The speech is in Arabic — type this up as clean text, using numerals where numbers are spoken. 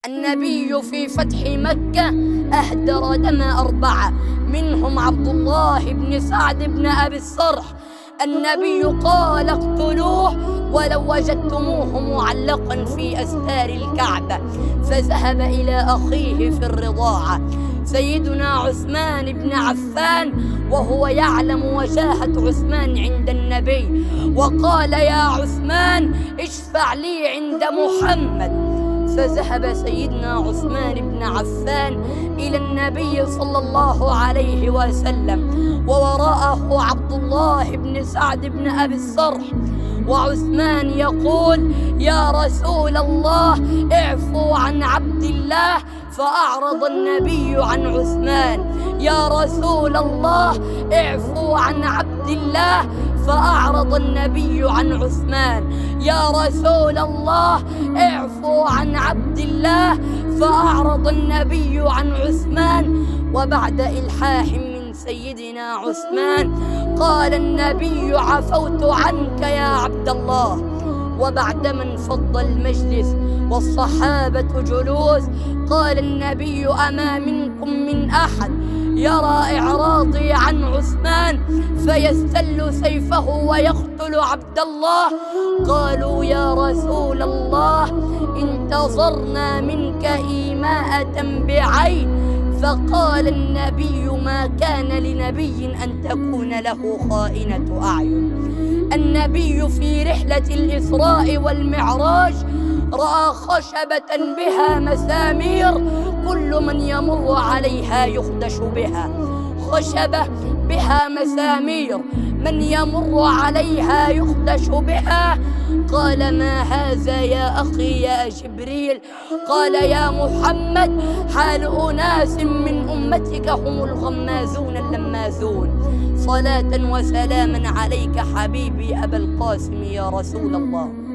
النبي في فتح مكة أهدر دم 4 منهم عبد الله بن سعد بن أبي الصرح. النبي قال اقتلوه ولو وجدتموه معلقا في أستار الكعبة، فذهب إلى أخيه في الرضاعة سيدنا عثمان بن عفان وهو يعلم وجاهة عثمان عند النبي، وقال يا عثمان اشفع لي عند محمد. فذهب سيدنا عثمان بن عفان إلى النبي صلى الله عليه وسلم، ووراءه عبد الله بن سعد بن أبي الصرح، وعثمان يقول يا رسول الله اعفوا عن عبد الله، فأعرض النبي عن عثمان. يا رسول الله اعفوا عن عبد الله، فأعرض النبي عن عثمان. يا رسول الله اعفوا عن عبد الله، فأعرض النبي عن عثمان. وبعد إلحاح من سيدنا عثمان قال النبي عفوت عنك يا عبد الله. وبعدما انفض المجلس والصحابة جلوس قال النبي أما منكم من أحد يرى إعراضي عن عثمان فيستل سيفه ويقتل عبد الله؟ قالوا يا رسول الله انتظرنا منك إيماءة بعين. فقال النبي ما كان لنبي أن تكون له خائنة أعين. النبي في رحلة الإسراء والمعراج رأى خشبة بها مسامير كل من يمر عليها يخدش بها، خشبة بها مسامير من يمر عليها يخدش بها. قال ما هذا يا أخي يا جبريل؟ قال يا محمد حال أناس من أمتك هم الغمازون اللمازون. صلاة وسلاما عليك حبيبي أبا القاسم يا رسول الله.